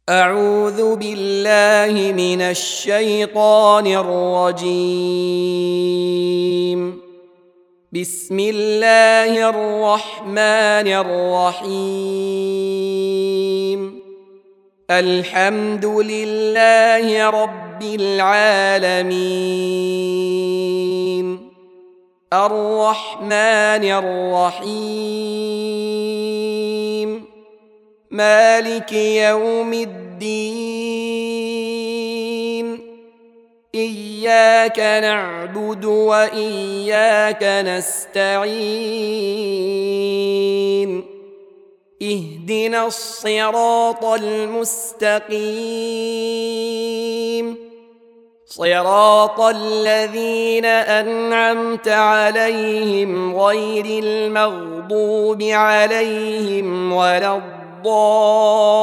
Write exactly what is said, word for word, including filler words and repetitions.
أعوذ بالله من الشيطان الرجيم. بسم الله الرحمن الرحيم. الحمد لله رب العالمين، الرحمن الرحيم، مالك يوم الدين. إياك نعبد وإياك نستعين. اهدنا الصراط المستقيم، صراط الذين أنعمت عليهم غير المغضوب عليهم ولا الضالين.